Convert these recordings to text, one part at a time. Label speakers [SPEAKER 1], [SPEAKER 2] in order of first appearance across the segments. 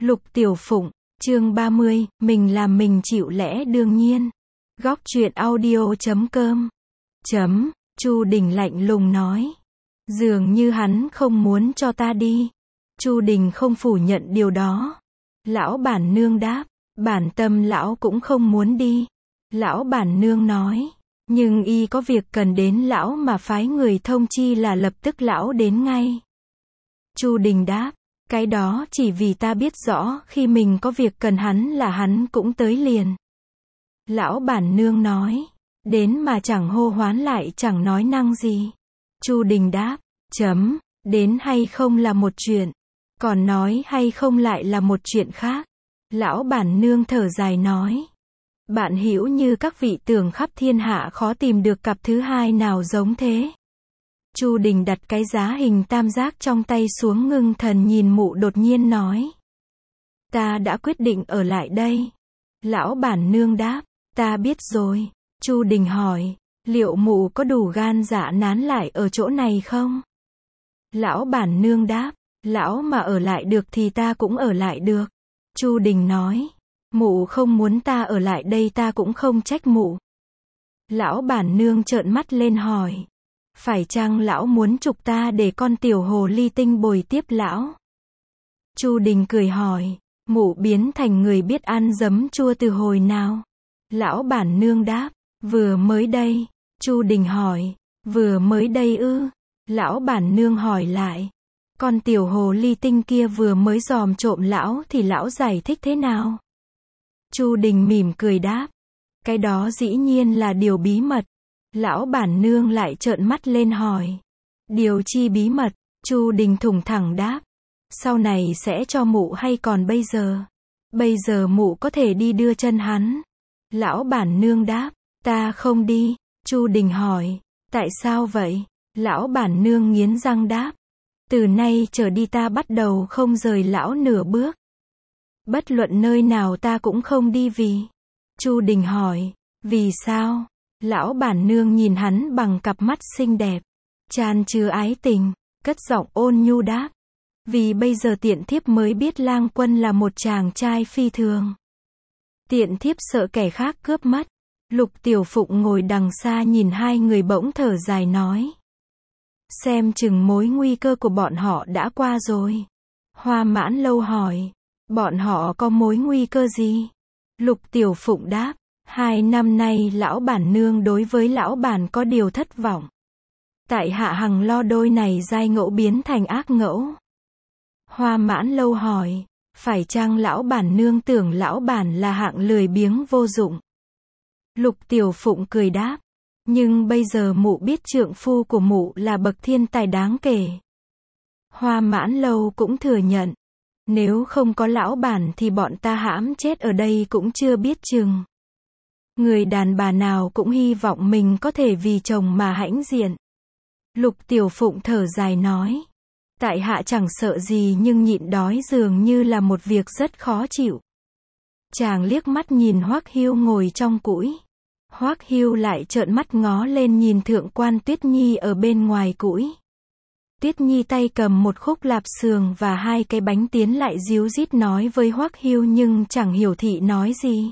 [SPEAKER 1] Lục Tiểu Phụng, chương 30, mình làm mình chịu lẽ đương nhiên. Góc truyện audio.com. Chu Đình lạnh lùng nói. Dường như hắn không muốn cho ta đi. Chu Đình không phủ nhận điều đó. Lão bản nương đáp, bản tâm lão cũng không muốn đi. Lão bản nương nói, nhưng y có việc cần đến lão mà phái người thông chi là lập tức lão đến ngay. Chu Đình đáp, cái đó chỉ vì ta biết rõ khi mình có việc cần hắn là hắn cũng tới liền. Lão bản nương nói, đến mà chẳng hô hoán lại chẳng nói năng gì. Chu Đình đáp, đến hay không là một chuyện, còn nói hay không lại là một chuyện khác. Lão bản nương thở dài nói, bạn hữu như các vị tưởng khắp thiên hạ khó tìm được cặp thứ hai nào giống thế. Chu Đình đặt cái giá hình tam giác trong tay xuống ngưng thần nhìn mụ đột nhiên nói. Ta đã quyết định ở lại đây. Lão bản nương đáp, ta biết rồi. Chu Đình hỏi, liệu mụ có đủ gan dạ nán lại ở chỗ này không? Lão bản nương đáp, lão mà ở lại được thì ta cũng ở lại được. Chu Đình nói, mụ không muốn ta ở lại đây ta cũng không trách mụ. Lão bản nương trợn mắt lên hỏi, phải chăng lão muốn trục ta để con tiểu hồ ly tinh bồi tiếp lão? Chu Đình cười hỏi, mụ biến thành người biết ăn giấm chua từ hồi nào? Lão bản nương đáp, vừa mới đây. Chu Đình hỏi, vừa mới đây ư? Lão bản nương hỏi lại, con tiểu hồ ly tinh kia vừa mới dòm trộm lão thì lão giải thích thế nào? Chu Đình mỉm cười đáp, cái đó dĩ nhiên là điều bí mật. Lão bản nương lại trợn mắt lên hỏi, điều chi bí mật? Chu Đình thủng thẳng đáp, sau này sẽ cho mụ hay còn bây giờ? Bây giờ mụ có thể đi đưa chân hắn. Lão bản nương đáp, ta không đi. Chu Đình hỏi, tại sao vậy? Lão bản nương nghiến răng đáp, từ nay trở đi ta bắt đầu không rời lão nửa bước. Bất luận nơi nào ta cũng không đi vì. Chu Đình hỏi, vì sao? Lão bản nương nhìn hắn bằng cặp mắt xinh đẹp, chan chứa ái tình, cất giọng ôn nhu đáp, vì bây giờ tiện thiếp mới biết lang quân là một chàng trai phi thường. Tiện thiếp sợ kẻ khác cướp mất. Lục Tiểu Phụng ngồi đằng xa nhìn hai người bỗng thở dài nói, xem chừng mối nguy cơ của bọn họ đã qua rồi. Hoa Mãn Lâu hỏi, bọn họ có mối nguy cơ gì? Lục Tiểu Phụng đáp, 2 năm nay lão bản nương đối với lão bản có điều thất vọng. Tại hạ hằng lo đôi này giai ngẫu biến thành ác ngẫu. Hoa Mãn Lâu hỏi, phải chăng lão bản nương tưởng lão bản là hạng lười biếng vô dụng? Lục Tiểu Phụng cười đáp, nhưng bây giờ mụ biết trượng phu của mụ là bậc thiên tài đáng kể. Hoa Mãn Lâu cũng thừa nhận, nếu không có lão bản thì bọn ta hãm chết ở đây cũng chưa biết chừng. Người đàn bà nào cũng hy vọng mình có thể vì chồng mà hãnh diện. Lục Tiểu Phụng thở dài nói, tại hạ chẳng sợ gì nhưng nhịn đói dường như là một việc rất khó chịu. Chàng liếc mắt nhìn Hoắc Hưu ngồi trong cũi. Hoắc Hưu lại trợn mắt ngó lên nhìn thượng quan Tuyết Nhi ở bên ngoài cũi. Tuyết Nhi tay cầm một khúc lạp xưởng và 2 cái bánh tiến lại díu dít nói với Hoắc Hưu nhưng chẳng hiểu thị nói gì.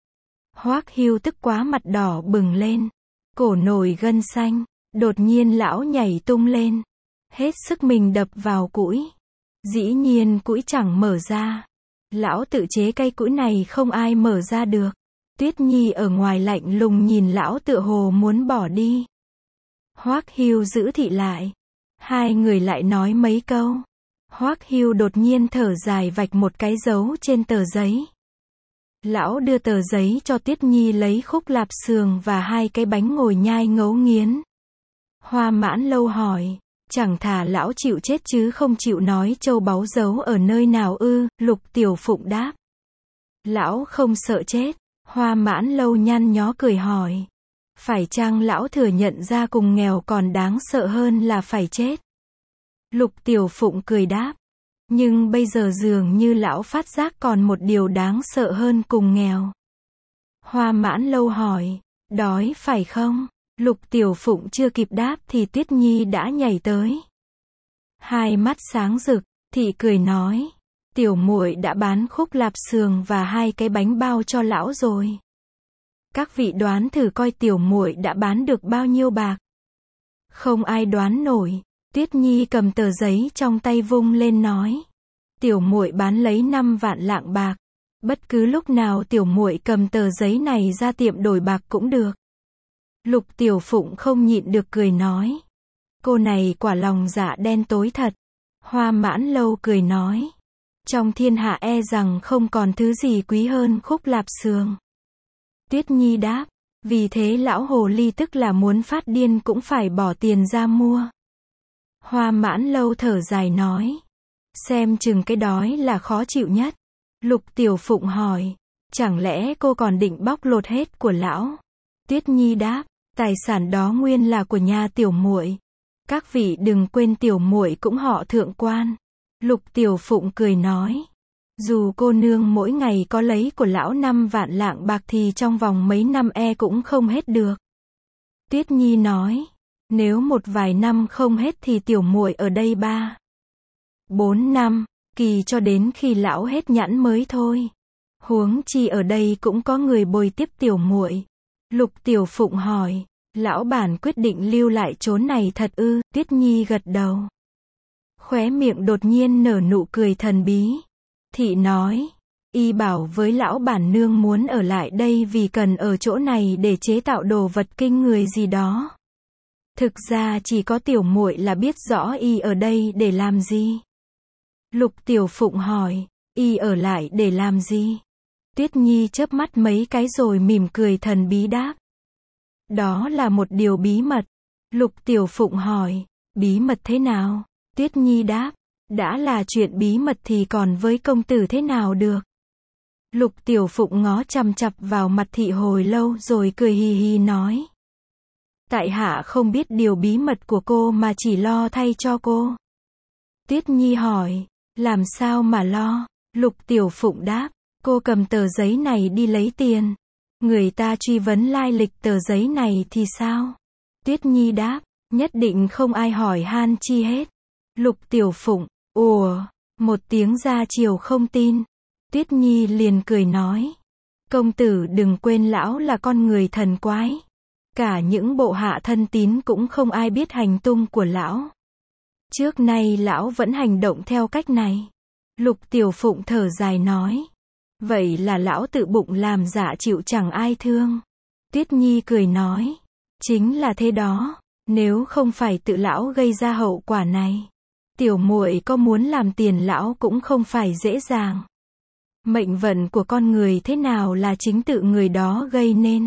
[SPEAKER 1] Hoắc Hưu tức quá mặt đỏ bừng lên, cổ nổi gân xanh, đột nhiên lão nhảy tung lên, hết sức mình đập vào cũi. Dĩ nhiên cũi chẳng mở ra. Lão tự chế cây cũi này không ai mở ra được. Tuyết Nhi ở ngoài lạnh lùng nhìn lão tựa hồ muốn bỏ đi. Hoắc Hưu giữ thị lại. Hai người lại nói mấy câu. Hoắc Hưu đột nhiên thở dài vạch một cái dấu trên tờ giấy. Lão đưa tờ giấy cho Tuyết Nhi lấy khúc lạp xưởng và 2 cái bánh ngồi nhai ngấu nghiến. Hoa Mãn Lâu hỏi, chẳng thà lão chịu chết chứ không chịu nói châu báu giấu ở nơi nào ư? Lục Tiểu Phụng đáp, lão không sợ chết. Hoa Mãn Lâu nhăn nhó cười hỏi, phải chăng lão thừa nhận ra cùng nghèo còn đáng sợ hơn là phải chết? Lục Tiểu Phụng cười đáp, nhưng bây giờ dường như lão phát giác còn một điều đáng sợ hơn cùng nghèo. Hoa Mãn Lâu hỏi, đói phải không? Lục Tiểu Phụng chưa kịp đáp thì Tuyết Nhi đã nhảy tới. Hai mắt sáng rực, thị cười nói, tiểu muội đã bán khúc lạp xưởng và 2 cái bánh bao cho lão rồi. Các vị đoán thử coi tiểu muội đã bán được bao nhiêu bạc. Không ai đoán nổi. Tuyết Nhi cầm tờ giấy trong tay vung lên nói. Tiểu muội bán lấy 5 vạn lạng bạc. Bất cứ lúc nào tiểu muội cầm tờ giấy này ra tiệm đổi bạc cũng được. Lục Tiểu Phụng không nhịn được cười nói. Cô này quả lòng dạ đen tối thật. Hoa Mãn Lâu cười nói. Trong thiên hạ e rằng không còn thứ gì quý hơn khúc lạp xưởng. Tuyết Nhi đáp. Vì thế lão hồ ly tức là muốn phát điên cũng phải bỏ tiền ra mua. Hoa Mãn Lâu thở dài nói. Xem chừng cái đói là khó chịu nhất. Lục Tiểu Phụng hỏi. Chẳng lẽ cô còn định bóc lột hết của lão? Tuyết Nhi đáp. Tài sản đó nguyên là của nhà tiểu muội. Các vị đừng quên tiểu muội cũng họ Thượng quan. Lục Tiểu Phụng cười nói. Dù cô nương mỗi ngày có lấy của lão 5 vạn lạng bạc thì trong vòng mấy năm cũng không hết được. Tuyết Nhi nói. Nếu một vài năm không hết thì tiểu muội ở đây 3-4 năm, kỳ cho đến khi lão hết nhãn mới thôi. Huống chi ở đây cũng có người bồi tiếp tiểu muội. Lục Tiểu Phụng hỏi. Lão bản quyết định lưu lại chốn này thật ư? Tuyết Nhi gật đầu. Khóe miệng đột nhiên nở nụ cười thần bí. Thị nói. Y bảo với lão bản nương muốn ở lại đây vì cần ở chỗ này để chế tạo đồ vật kinh người gì đó. Thực ra chỉ có tiểu muội là biết rõ y ở đây để làm gì. Lục Tiểu Phụng hỏi. Y ở lại để làm gì? Tuyết Nhi chớp mắt mấy cái rồi mỉm cười thần bí đáp. Đó là một điều bí mật. Lục Tiểu Phụng hỏi. Bí mật thế nào? Tuyết Nhi đáp. Đã là chuyện bí mật thì còn với công tử thế nào được? Lục Tiểu Phụng ngó chằm chằm vào mặt thị hồi lâu rồi cười hì hì nói. Tại hạ không biết điều bí mật của cô mà chỉ lo thay cho cô. Tuyết Nhi hỏi. Làm sao mà lo? Lục Tiểu Phụng đáp. Cô cầm tờ giấy này đi lấy tiền. Người ta truy vấn lai lịch tờ giấy này thì sao? Tuyết Nhi đáp. Nhất định không ai hỏi han chi hết. Lục Tiểu Phụng. Ủa, một tiếng ra chiều không tin. Tuyết Nhi liền cười nói. Công tử đừng quên lão là con người thần quái. Cả những bộ hạ thân tín cũng không ai biết hành tung của lão. Trước nay lão vẫn hành động theo cách này. Lục Tiểu Phụng thở dài nói. Vậy là lão tự bụng làm dạ chịu chẳng ai thương. Tuyết Nhi cười nói. Chính là thế đó. Nếu không phải tự lão gây ra hậu quả này, tiểu muội có muốn làm tiền lão cũng không phải dễ dàng. Mệnh vận của con người thế nào là chính tự người đó gây nên.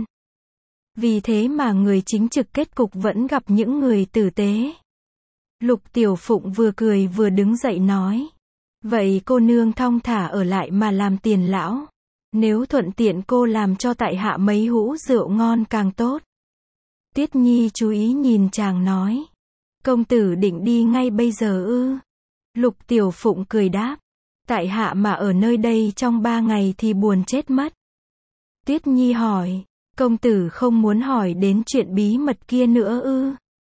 [SPEAKER 1] Vì thế mà người chính trực kết cục vẫn gặp những người tử tế. Lục Tiểu Phụng vừa cười vừa đứng dậy nói. Vậy cô nương thong thả ở lại mà làm tiền lão. Nếu thuận tiện cô làm cho tại hạ mấy hũ rượu ngon càng tốt. Tuyết Nhi chú ý nhìn chàng nói. Công tử định đi ngay bây giờ ư? Lục Tiểu Phụng cười đáp. Tại hạ mà ở nơi đây trong 3 ngày thì buồn chết mất. Tuyết Nhi hỏi. Công tử không muốn hỏi đến chuyện bí mật kia nữa ư?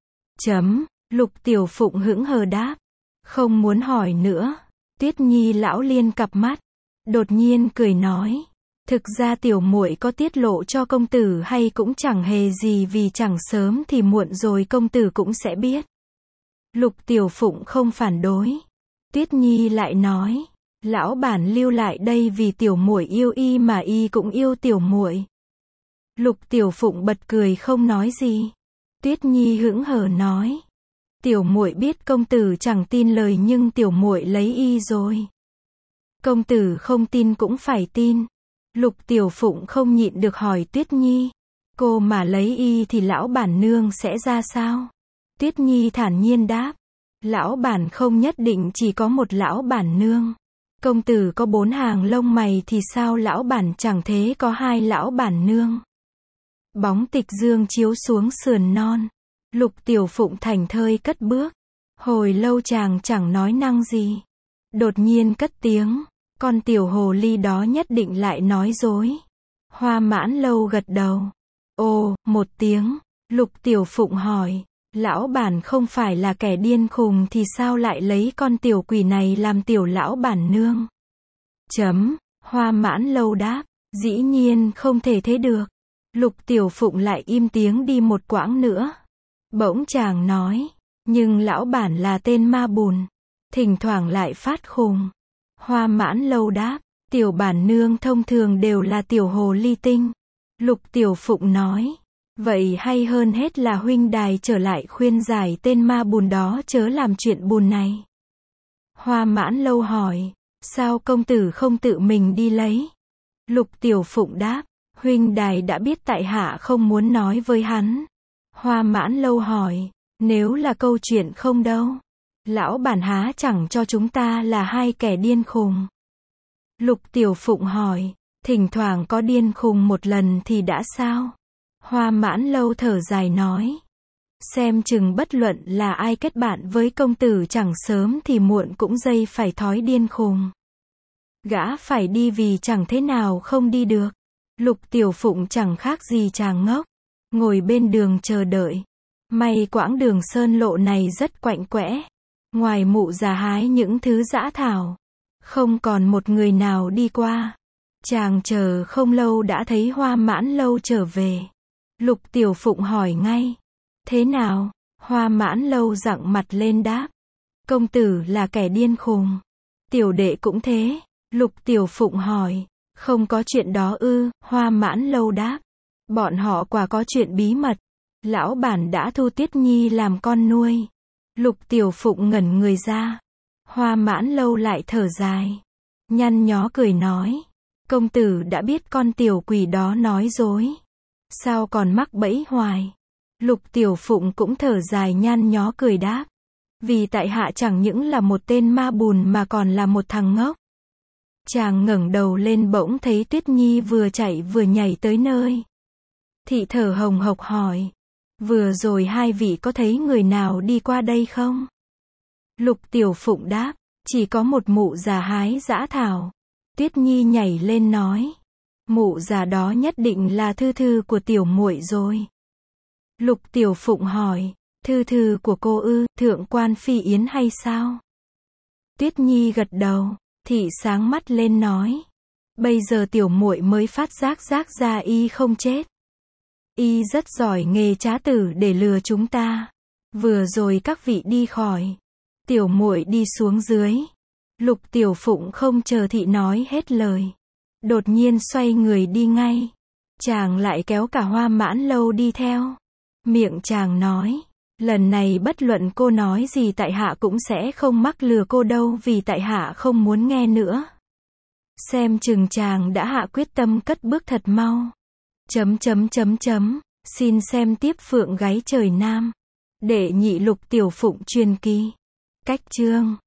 [SPEAKER 1] Lục Tiểu Phụng hững hờ đáp. Không muốn hỏi nữa. Tuyết Nhi lão liên cặp mắt. Đột nhiên cười nói. Thực ra tiểu muội có tiết lộ cho công tử hay cũng chẳng hề gì vì chẳng sớm thì muộn rồi công tử cũng sẽ biết. Lục Tiểu Phụng không phản đối. Tuyết Nhi lại nói. Lão bản lưu lại đây vì tiểu muội yêu y mà y cũng yêu tiểu muội. Lục Tiểu Phụng bật cười không nói gì. Tuyết Nhi hững hờ nói. Tiểu muội biết công tử chẳng tin lời nhưng tiểu muội lấy y rồi. Công tử không tin cũng phải tin. Lục Tiểu Phụng không nhịn được hỏi Tuyết Nhi. Cô mà lấy y thì lão bản nương sẽ ra sao? Tuyết Nhi thản nhiên đáp. Lão bản không nhất định chỉ có một lão bản nương. Công tử có 4 hàng lông mày thì sao lão bản chẳng thế có 2 lão bản nương. Bóng tịch dương chiếu xuống sườn non. Lục Tiểu Phụng thành thơi cất bước. Hồi lâu chàng chẳng nói năng gì. Đột nhiên cất tiếng. Con tiểu hồ ly đó nhất định lại nói dối. Hoa Mãn Lâu gật đầu. Ồ, một tiếng. Lục Tiểu Phụng hỏi. Lão bản không phải là kẻ điên khùng thì sao lại lấy con tiểu quỷ này làm tiểu lão bản nương? Hoa Mãn Lâu đáp, dĩ nhiên không thể thế được. Lục Tiểu Phụng lại im tiếng đi một quãng nữa. Bỗng chàng nói, nhưng lão bản là tên ma bùn, thỉnh thoảng lại phát khùng. Hoa Mãn Lâu đáp, tiểu bản nương thông thường đều là tiểu hồ ly tinh. Lục Tiểu Phụng nói, vậy hay hơn hết là huynh đài trở lại khuyên giải tên ma bùn đó chớ làm chuyện bùn này. Hoa Mãn Lâu hỏi, sao công tử không tự mình đi lấy? Lục Tiểu Phụng đáp, huynh đài đã biết tại hạ không muốn nói với hắn. Hoa Mãn Lâu hỏi, nếu là câu chuyện không đâu, lão bản há chẳng cho chúng ta là hai kẻ điên khùng. Lục Tiểu Phụng hỏi, thỉnh thoảng có điên khùng một lần thì đã sao? Hoa Mãn Lâu thở dài nói, xem chừng bất luận là ai kết bạn với công tử chẳng sớm thì muộn cũng dây phải thói điên khùng. Gã phải đi vì chẳng thế nào không đi được. Lục Tiểu Phụng chẳng khác gì chàng ngốc, ngồi bên đường chờ đợi. May quãng đường sơn lộ này rất quạnh quẽ, ngoài mụ già hái những thứ dã thảo, không còn một người nào đi qua. Chàng chờ không lâu đã thấy Hoa Mãn Lâu trở về. Lục Tiểu Phụng hỏi ngay, thế nào? Hoa Mãn Lâu giọng mặt lên đáp, công tử là kẻ điên khùng, tiểu đệ cũng thế. Lục Tiểu Phụng hỏi, không có chuyện đó ư? Hoa Mãn Lâu đáp, bọn họ quả có chuyện bí mật. Lão bản đã thu Tuyết Nhi làm con nuôi. Lục Tiểu Phụng ngẩn người ra. Hoa Mãn Lâu lại thở dài, nhăn nhó cười nói, công tử đã biết con tiểu quỷ đó nói dối, sao còn mắc bẫy hoài? Lục Tiểu Phụng cũng thở dài nhăn nhó cười đáp, vì tại hạ chẳng những là một tên ma bùn mà còn là một thằng ngốc. Chàng ngẩng đầu lên bỗng thấy Tuyết Nhi vừa chạy vừa nhảy tới nơi. Thị thở hồng hộc hỏi, vừa rồi hai vị có thấy người nào đi qua đây không? Lục Tiểu Phụng đáp, chỉ có một mụ già hái dã thảo. Tuyết Nhi nhảy lên nói, mụ già đó nhất định là thư thư của tiểu muội rồi. Lục Tiểu Phụng hỏi, thư thư của cô ư, thượng quan phi yến hay sao? Tuyết Nhi gật đầu. Thị sáng mắt lên nói, bây giờ tiểu muội mới phát giác ra y không chết. Y rất giỏi nghề trá tử để lừa chúng ta. Vừa rồi các vị đi khỏi, tiểu muội đi xuống dưới. Lục Tiểu Phụng không chờ thị nói hết lời, đột nhiên xoay người đi ngay. Chàng lại kéo cả Hoa Mãn Lâu đi theo. Miệng chàng nói, lần này bất luận cô nói gì tại hạ cũng sẽ không mắc lừa cô đâu, vì tại hạ không muốn nghe nữa. Xem chừng chàng đã hạ quyết tâm cất bước thật mau. Xin xem tiếp Phượng Gáy Trời Nam. Đệ nhị Lục Tiểu Phụng truyền kỳ. Cách chương